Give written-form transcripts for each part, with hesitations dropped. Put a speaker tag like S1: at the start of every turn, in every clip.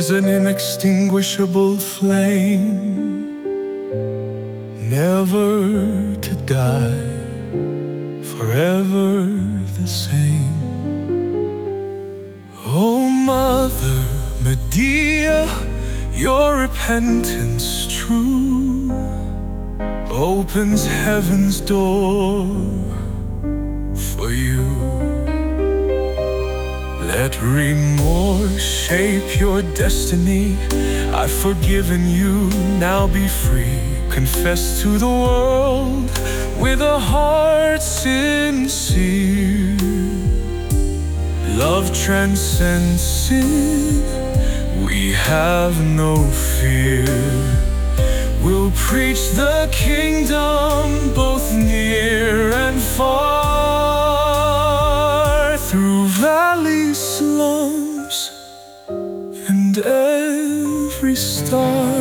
S1: is an inextinguishable flame, never to die, forever the same. Oh Mother Medea, your repentance true opens heaven's door for you. Let remorse shape your destiny. I've forgiven you, now be free. Confess to the world with a heart sincere. Love transcends sin, we have no fear. We'll preach the kingdom both near and far, through valleys, slums, and every star.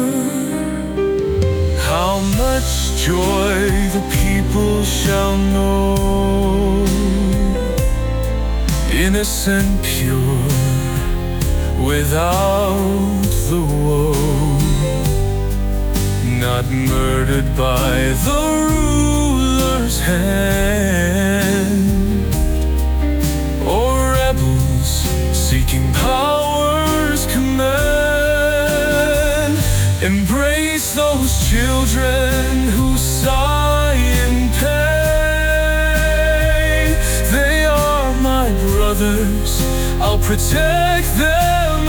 S1: How much joy the people shall know, innocent, pure, without the woe, not murdered by the ruler's hand, or rebels seeking power's command. Embrace those children who sigh in pain. They are my brothers, I'll protect them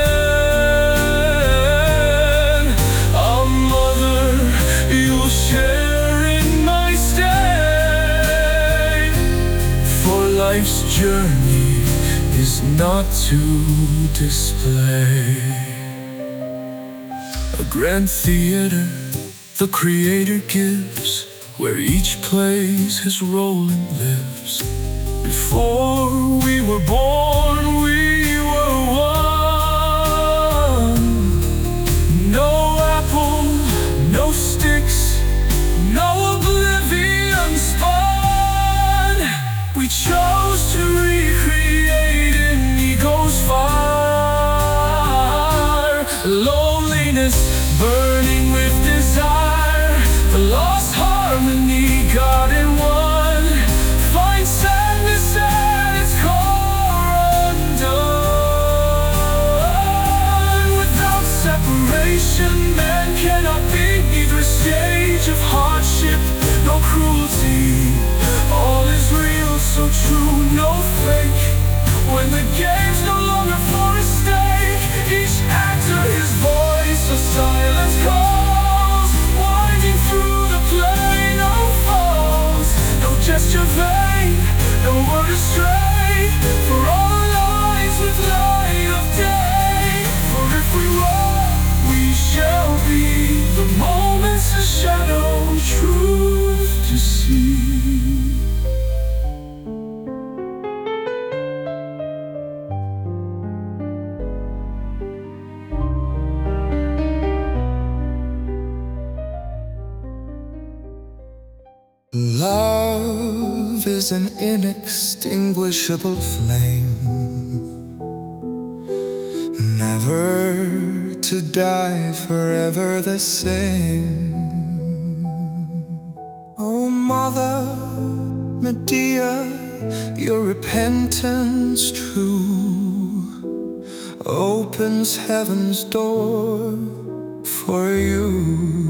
S1: again. Our mother, you'll share in my stay, for life's journey is not to display. A grand theater the Creator gives, where each plays his role and lives. Before we were born, we were one. No apple, no sticks, no oblivion spun. We chose to recreate in ego's fire. Loneliness burning with desire, the lost harmony God in one. Find sadness at its core undone. Without separation, man cannot be. Neither stage of hardship, no cruelty. All is real, so true, no fake. When the game's no longer for a stake, each actor his voice, a silence calls, winding through the play, no falls, no gesture vain, no word astray. For all lies with light of day, for if we walk, we shall be. The moment's a shadow, truth to see. Love is an inextinguishable flame, never to die, forever the same. Oh Mother Medea, your repentance true opens heaven's door for you.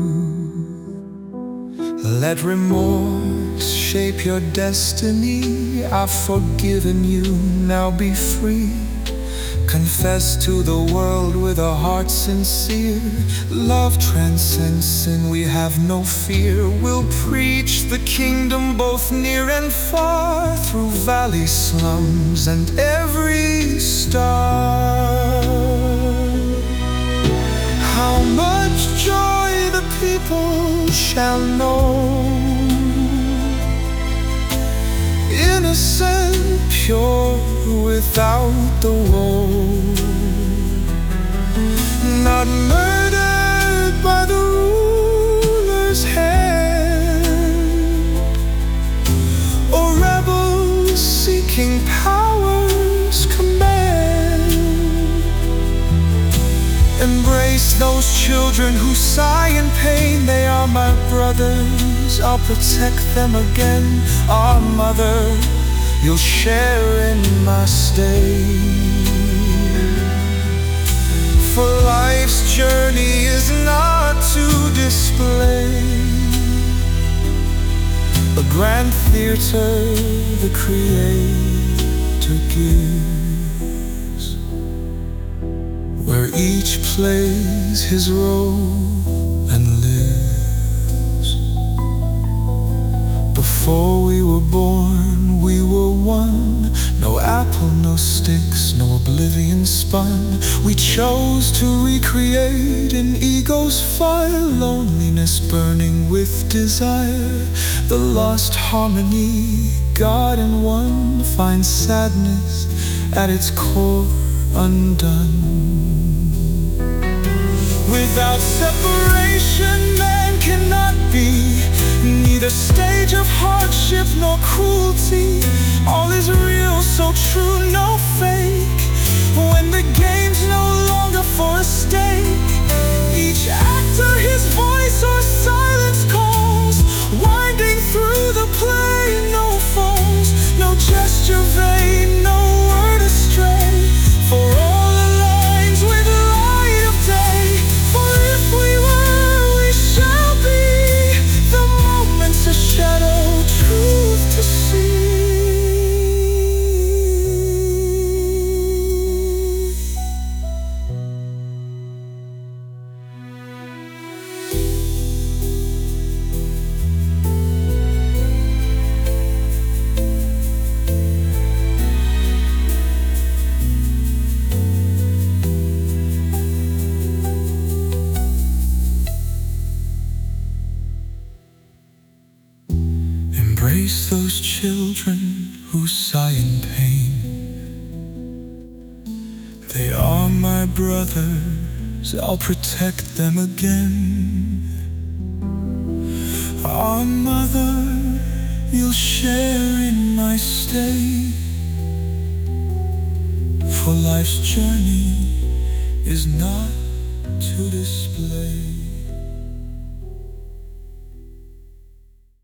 S1: Let remorse shape your destiny. I've forgiven you, now be free. Confess to the world with a heart sincere. Love transcends sin, we have no fear. We'll preach the kingdom both near and far, through valley, slums, and every star. How much joy the people shall know, innocent, pure, without the woe, not murdered by the ruler's hand, or rebels seeking power's command. Embrace those children who sigh in pain. They are my brothers, I'll protect them again. Our mother, you'll share in my stay. For life's journey is not to display. A grand theater the Creator gives, where each plays his role and lives. Before we were born, we were one. No apple, no sticks, no oblivion spun. We chose to recreate an ego's fire, loneliness burning with desire. The lost harmony, God in one, finds sadness at its core undone. Without separation, man cannot be, neither stage of hardship nor cruelty. All is real, so true, no fake. When the game's no longer for a stake, each actor his voice or silence calls, winding through the play, no falls, no gesture vain, no word astray. For all aligns with the light of day. For if we were, we shall be. The moment's a shadow, truth to see. Embrace those children who sigh in pain. They are my brothers, I'll protect them again. Our mother, you'll share in my stay. For life's journey is not to display.